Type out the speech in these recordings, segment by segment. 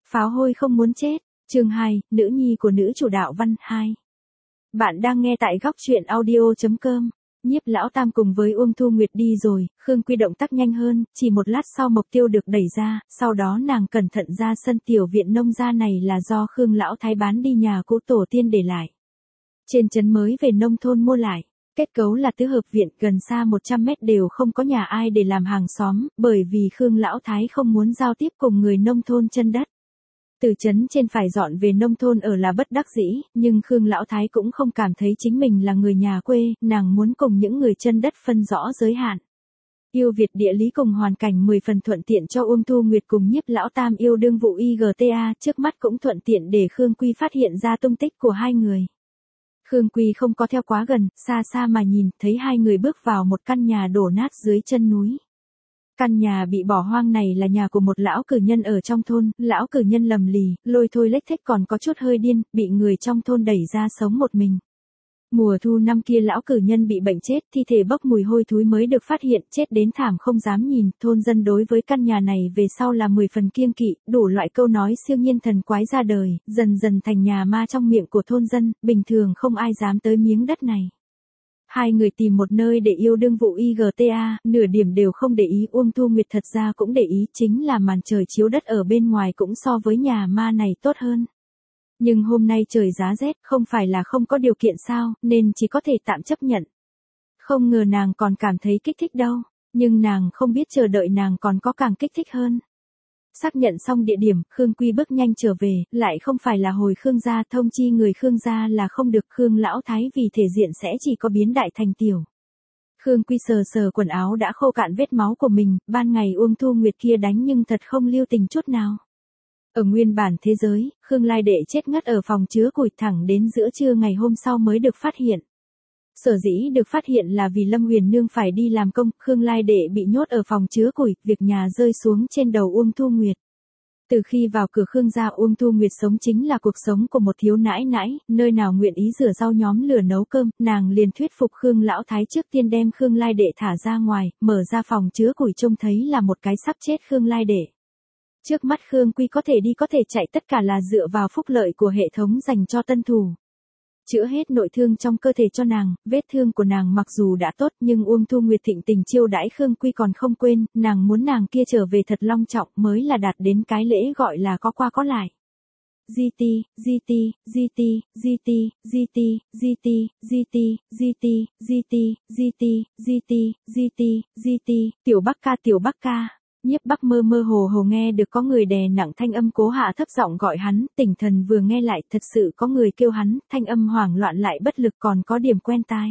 Pháo hôi không muốn chết. Chương 2, nữ nhi của nữ chủ đạo văn 2. Bạn đang nghe tại góc truyện audio.com. Nhiếp lão tam cùng với Uông Thu Nguyệt đi rồi, Khương Quy động tác nhanh hơn, chỉ một lát sau mục tiêu được đẩy ra, sau đó nàng cẩn thận ra sân tiểu viện nông gia này là do Khương lão thái bán đi nhà cũ tổ tiên để lại. Trên trấn mới về nông thôn mua lại. Kết cấu là tứ hợp viện, gần xa 100 mét đều không có nhà ai để làm hàng xóm, bởi vì Khương lão thái không muốn giao tiếp cùng người nông thôn chân đất. Từ trấn trên phải dọn về nông thôn ở là bất đắc dĩ, nhưng Khương lão thái cũng không cảm thấy chính mình là người nhà quê, nàng muốn cùng những người chân đất phân rõ giới hạn. Yêu Việt địa lý cùng hoàn cảnh 10 phần thuận tiện cho Uông Thu Nguyệt cùng Nhiếp lão tam yêu đương vụ IGTA, trước mắt cũng thuận tiện để Khương Quy phát hiện ra tung tích của hai người. Khương Quy không có theo quá gần, xa xa mà nhìn, thấy hai người bước vào một căn nhà đổ nát dưới chân núi. Căn nhà bị bỏ hoang này là nhà của một lão cử nhân ở trong thôn, lão cử nhân lầm lì, lôi thôi lếch thếch còn có chút hơi điên, bị người trong thôn đẩy ra sống một mình. Mùa thu năm kia lão cử nhân bị bệnh chết, thi thể bốc mùi hôi thối mới được phát hiện, chết đến thảm không dám nhìn, thôn dân đối với căn nhà này về sau là 10 phần kiêng kỵ, đủ loại câu nói siêu nhiên thần quái ra đời, dần dần thành nhà ma trong miệng của thôn dân, bình thường không ai dám tới miếng đất này. Hai người tìm một nơi để yêu đương vụ IGTA, nửa điểm đều không để ý. Uông Thu Nguyệt thật ra cũng để ý, chính là màn trời chiếu đất ở bên ngoài cũng so với nhà ma này tốt hơn. Nhưng hôm nay trời giá rét, không phải là không có điều kiện sao, nên chỉ có thể tạm chấp nhận. Không ngờ nàng còn cảm thấy kích thích đâu, nhưng nàng không biết chờ đợi nàng còn có càng kích thích hơn. Xác nhận xong địa điểm, Khương Quy bước nhanh trở về, lại không phải là hồi Khương gia, thông chi người Khương gia là không được. Khương lão thái vì thể diện sẽ chỉ có biến đại thành tiểu. Khương Quy sờ sờ quần áo đã khô cạn vết máu của mình, ban ngày Uông Thu Nguyệt kia đánh nhưng thật không lưu tình chút nào. Ở nguyên bản thế giới, Khương Lai Đệ chết ngất ở phòng chứa củi, thẳng đến giữa trưa ngày hôm sau mới được phát hiện. Sở dĩ được phát hiện là vì Lâm Huyền Nương phải đi làm công, Khương Lai Đệ bị nhốt ở phòng chứa củi, việc nhà rơi xuống trên đầu Uông Thu Nguyệt. Từ khi vào cửa Khương gia, Uông Thu Nguyệt sống chính là cuộc sống của một thiếu nãi nãi, nơi nào nguyện ý rửa rau nhóm lửa nấu cơm, nàng liền thuyết phục Khương lão thái trước tiên đem Khương Lai Đệ thả ra ngoài, mở ra phòng chứa củi trông thấy là một cái sắp chết Khương Lai Đệ. Trước mắt Khương Quy có thể đi có thể chạy tất cả là dựa vào phúc lợi của hệ thống dành cho tân thủ. Chữa hết nội thương trong cơ thể cho nàng, vết thương của nàng mặc dù đã tốt nhưng Uông Thu Nguyệt thịnh tình chiêu đãi Khương Quy còn không quên, nàng muốn nàng kia trở về thật long trọng mới là đạt đến cái lễ gọi là có qua có lại. GT, GT, GT, GT, GT, GT, GT, GT, GT, GT, GT, GT, GT, tiểu Bắc ca. Nhiếp Bắc mơ mơ hồ hồ nghe được có người đè nặng thanh âm cố hạ thấp giọng gọi hắn, tỉnh thần vừa nghe lại thật sự có người kêu hắn, thanh âm hoảng loạn lại bất lực còn có điểm quen tai.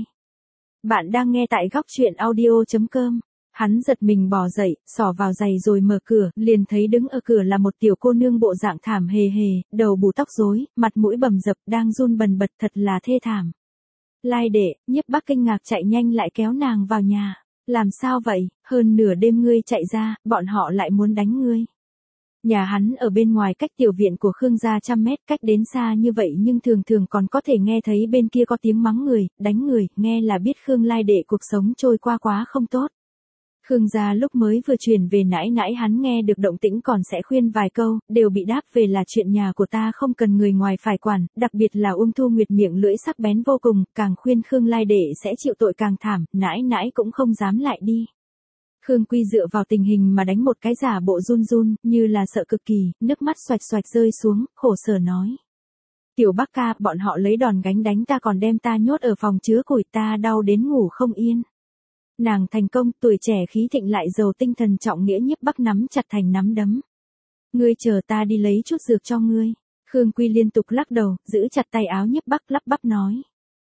Bạn đang nghe tại góc truyện audio.com. Hắn giật mình bò dậy, xỏ vào giày rồi mở cửa, liền thấy đứng ở cửa là một tiểu cô nương bộ dạng thảm hề hề, đầu bù tóc rối, mặt mũi bầm dập đang run bần bật thật là thê thảm. Lai Đệ, Nhiếp Bắc kinh ngạc chạy nhanh lại kéo nàng vào nhà. Làm sao vậy, hơn nửa đêm ngươi chạy ra, bọn họ lại muốn đánh ngươi. Nhà hắn ở bên ngoài cách tiểu viện của Khương gia 100 mét, cách đến xa như vậy nhưng thường thường còn có thể nghe thấy bên kia có tiếng mắng người, đánh người, nghe là biết Khương Lai Đệ cuộc sống trôi qua quá không tốt. Khương gia lúc mới vừa chuyển về nãi nãi hắn nghe được động tĩnh còn sẽ khuyên vài câu, đều bị đáp về là chuyện nhà của ta không cần người ngoài phải quản, đặc biệt là Uông Thu Nguyệt miệng lưỡi sắc bén vô cùng, càng khuyên Khương Lai Đệ sẽ chịu tội càng thảm, nãi nãi cũng không dám lại đi. Khương Quy dựa vào tình hình mà đánh một cái giả bộ run run, như là sợ cực kỳ, nước mắt xoạch xoạch rơi xuống, khổ sở nói. Tiểu Bắc ca, bọn họ lấy đòn gánh đánh ta còn đem ta nhốt ở phòng chứa củi, ta đau đến ngủ không yên. Nàng thành công, tuổi trẻ khí thịnh lại giàu tinh thần trọng nghĩa. Nhiếp Bắc nắm chặt thành nắm đấm. Ngươi chờ ta đi lấy chút dược cho ngươi. Khương Quy liên tục lắc đầu, giữ chặt tay áo Nhiếp Bắc lắp bắp nói.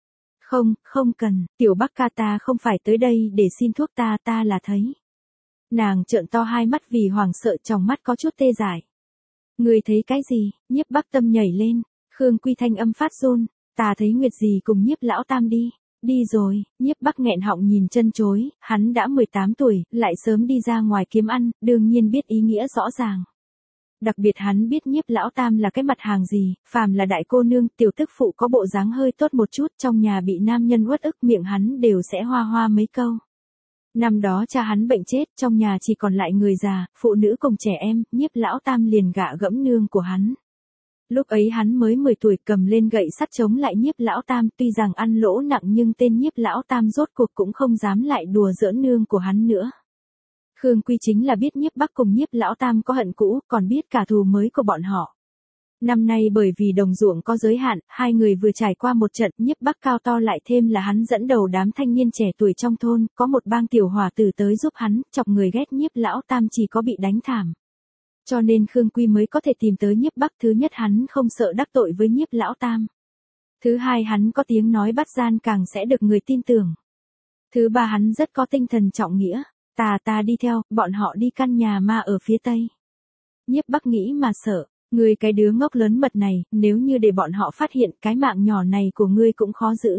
Không cần, tiểu Bắc ca ta không phải tới đây để xin thuốc ta là thấy. Nàng trợn to hai mắt vì hoảng sợ trong mắt có chút tê dại. Ngươi thấy cái gì? Nhiếp Bắc tâm nhảy lên, Khương Quy thanh âm phát run, ta thấy Nguyệt gì cùng Nhiếp lão tam đi. Đi rồi, Nhiếp Bắc nghẹn họng nhìn chân chối, hắn đã 18 tuổi, lại sớm đi ra ngoài kiếm ăn, đương nhiên biết ý nghĩa rõ ràng. Đặc biệt hắn biết Nhiếp lão tam là cái mặt hàng gì, phàm là đại cô nương, tiểu tức phụ có bộ dáng hơi tốt một chút, trong nhà bị nam nhân uất ức miệng hắn đều sẽ hoa hoa mấy câu. Năm đó cha hắn bệnh chết, trong nhà chỉ còn lại người già, phụ nữ cùng trẻ em, Nhiếp lão tam liền gạ gẫm nương của hắn. Lúc ấy hắn mới 10 tuổi, cầm lên gậy sắt chống lại Nhiếp lão tam, tuy rằng ăn lỗ nặng nhưng tên Nhiếp lão tam rốt cuộc cũng không dám lại đùa giỡn nương của hắn nữa. Khương Quy chính là biết Nhiếp Bắc cùng Nhiếp lão tam có hận cũ, còn biết cả thù mới của bọn họ. Năm nay bởi vì đồng ruộng có giới hạn, hai người vừa trải qua một trận, Nhiếp Bắc cao to lại thêm là hắn dẫn đầu đám thanh niên trẻ tuổi trong thôn, có một bang tiểu hòa tử tới giúp hắn, chọc người ghét Nhiếp lão tam chỉ có bị đánh thảm. Cho nên Khương Quy mới có thể tìm tới Nhiếp Bắc. Thứ nhất, hắn không sợ đắc tội với Nhiếp lão tam. Thứ hai, hắn có tiếng nói bắt gian càng sẽ được người tin tưởng. Thứ ba, hắn rất có tinh thần trọng nghĩa. Ta đi theo, bọn họ đi căn nhà ma ở phía tây. Nhiếp Bắc nghĩ mà sợ, ngươi cái đứa ngốc lớn mật này, nếu như để bọn họ phát hiện cái mạng nhỏ này của ngươi cũng khó giữ.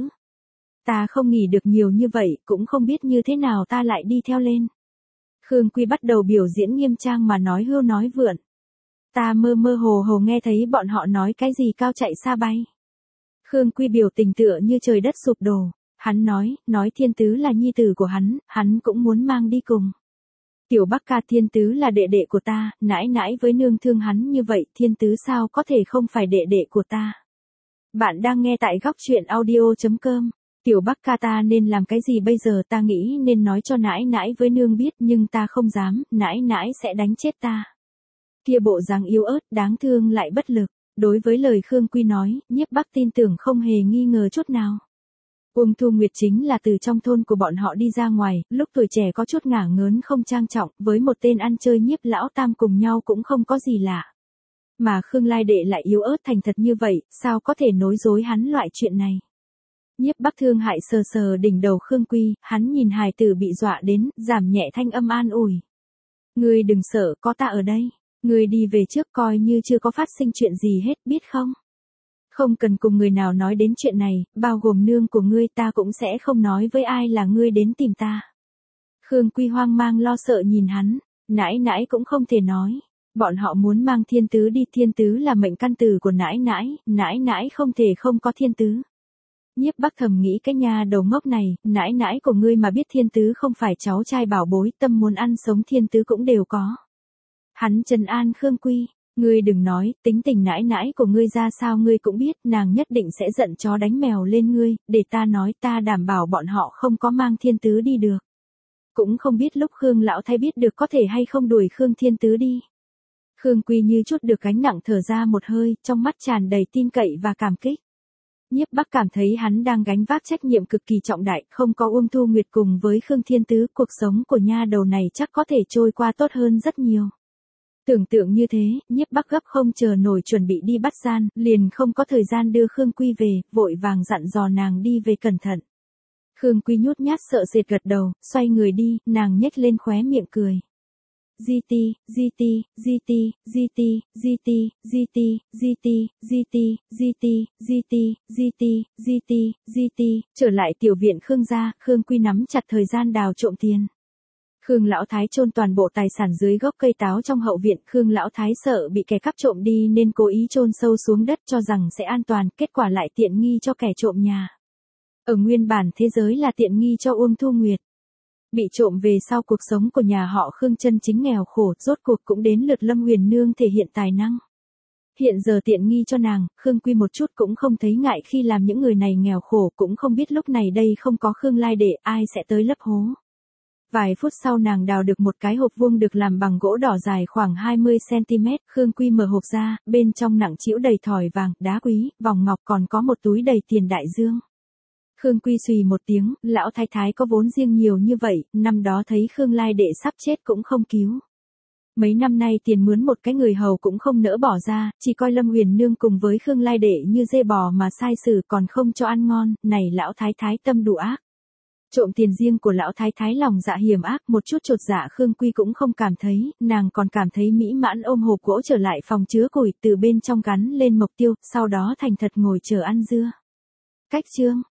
Ta không nghĩ được nhiều như vậy, cũng không biết như thế nào ta lại đi theo lên. Khương Quy bắt đầu biểu diễn nghiêm trang mà nói hưu nói vượn. Ta mơ mơ hồ hồ nghe thấy bọn họ nói cái gì cao chạy xa bay. Khương Quy biểu tình tựa như trời đất sụp đổ. Hắn nói Thiên Tứ là nhi tử của hắn cũng muốn mang đi cùng. Tiểu Bắc ca, Thiên Tứ là đệ đệ của ta, nãi nãi với nương thương hắn như vậy, Thiên Tứ sao có thể không phải đệ đệ của ta. Bạn đang nghe tại góc truyện audio.com. Tiểu Bắc ca, ta nên làm cái gì bây giờ? Ta nghĩ nên nói cho nãi nãi với nương biết, nhưng ta không dám, nãi nãi sẽ đánh chết ta. Kia bộ dáng yếu ớt, đáng thương lại bất lực. Đối với lời Khương Quy nói, Nhiếp Bắc tin tưởng không hề nghi ngờ chút nào. Uông Thu Nguyệt chính là từ trong thôn của bọn họ đi ra ngoài, lúc tuổi trẻ có chút ngả ngớn không trang trọng, với một tên ăn chơi Nhiếp lão tam cùng nhau cũng không có gì lạ. Mà Khương Lai Đệ lại yếu ớt thành thật như vậy, sao có thể nói dối hắn loại chuyện này. Nhiếp Bắc thương hại sờ sờ đỉnh đầu Khương Quy, hắn nhìn hài tử bị dọa đến, giảm nhẹ thanh âm an ủi. Ngươi đừng sợ, có ta ở đây. Ngươi đi về trước coi như chưa có phát sinh chuyện gì hết, biết không? Không cần cùng người nào nói đến chuyện này, bao gồm nương của ngươi, ta cũng sẽ không nói với ai là ngươi đến tìm ta. Khương Quy hoang mang lo sợ nhìn hắn, nãi nãi cũng không thể nói. Bọn họ muốn mang Thiên Tứ đi, Thiên Tứ là mệnh căn tử của nãi nãi không thể không có Thiên Tứ. Nhiếp Bắc thầm nghĩ cái nhà đầu ngốc này, nãi nãi của ngươi mà biết Thiên Tứ không phải cháu trai bảo bối, tâm muốn ăn sống Thiên Tứ cũng đều có. Hắn trấn an Khương Quy, ngươi đừng nói, tính tình nãi nãi của ngươi ra sao ngươi cũng biết, nàng nhất định sẽ giận chó đánh mèo lên ngươi, để ta nói, ta đảm bảo bọn họ không có mang Thiên Tứ đi được. Cũng không biết lúc Khương lão thái biết được có thể hay không đuổi Khương Thiên Tứ đi. Khương Quy như chút được gánh nặng thở ra một hơi, trong mắt tràn đầy tin cậy và cảm kích. Nhiếp Bắc cảm thấy hắn đang gánh vác trách nhiệm cực kỳ trọng đại, không có Uông Thu Nguyệt cùng với Khương Thiên Tứ, cuộc sống của nha đầu này chắc có thể trôi qua tốt hơn rất nhiều. Tưởng tượng như thế, Nhiếp Bắc gấp không chờ nổi chuẩn bị đi bắt gian, liền không có thời gian đưa Khương Quy về, vội vàng dặn dò nàng đi về cẩn thận. Khương Quy nhút nhát sợ sệt gật đầu, xoay người đi, nàng nhếch lên khóe miệng cười. GT, GT, GT, GT, GT, GT, GT, GT, GT, GT, GT, GT, GT, trở lại tiểu viện Khương gia, Khương Quy nắm chặt thời gian đào trộm tiền. Khương lão thái chôn toàn bộ tài sản dưới gốc cây táo trong hậu viện, Khương lão thái sợ bị kẻ cắp trộm đi nên cố ý chôn sâu xuống đất cho rằng sẽ an toàn, kết quả lại tiện nghi cho kẻ trộm nhà. Ở nguyên bản thế giới là tiện nghi cho Uông Thu Nguyệt. Bị trộm về sau cuộc sống của nhà họ Khương chân chính nghèo khổ, rốt cuộc cũng đến lượt Lâm Huyền Nương thể hiện tài năng. Hiện giờ tiện nghi cho nàng, Khương Quy một chút cũng không thấy ngại khi làm những người này nghèo khổ, cũng không biết lúc này đây không có Khương Lai Đệ ai sẽ tới lấp hố. Vài phút sau nàng đào được một cái hộp vuông được làm bằng gỗ đỏ dài khoảng 20cm, Khương Quy mở hộp ra, bên trong nặng trĩu đầy thỏi vàng, đá quý, vòng ngọc, còn có một túi đầy tiền đại dương. Khương Quy xùy một tiếng, lão thái thái có vốn riêng nhiều như vậy, năm đó thấy Khương Lai Đệ sắp chết cũng không cứu. Mấy năm nay tiền mướn một cái người hầu cũng không nỡ bỏ ra, chỉ coi Lâm Huyền Nương cùng với Khương Lai Đệ như dê bò mà sai xử, còn không cho ăn ngon, này lão thái thái tâm đủ ác. Trộm tiền riêng của lão thái thái lòng dạ hiểm ác, một chút chột dạ Khương Quy cũng không cảm thấy, nàng còn cảm thấy mỹ mãn ôm hộp gỗ trở lại phòng chứa củi, từ bên trong gắn lên mộc tiêu, sau đó thành thật ngồi chờ ăn dưa. Cách chương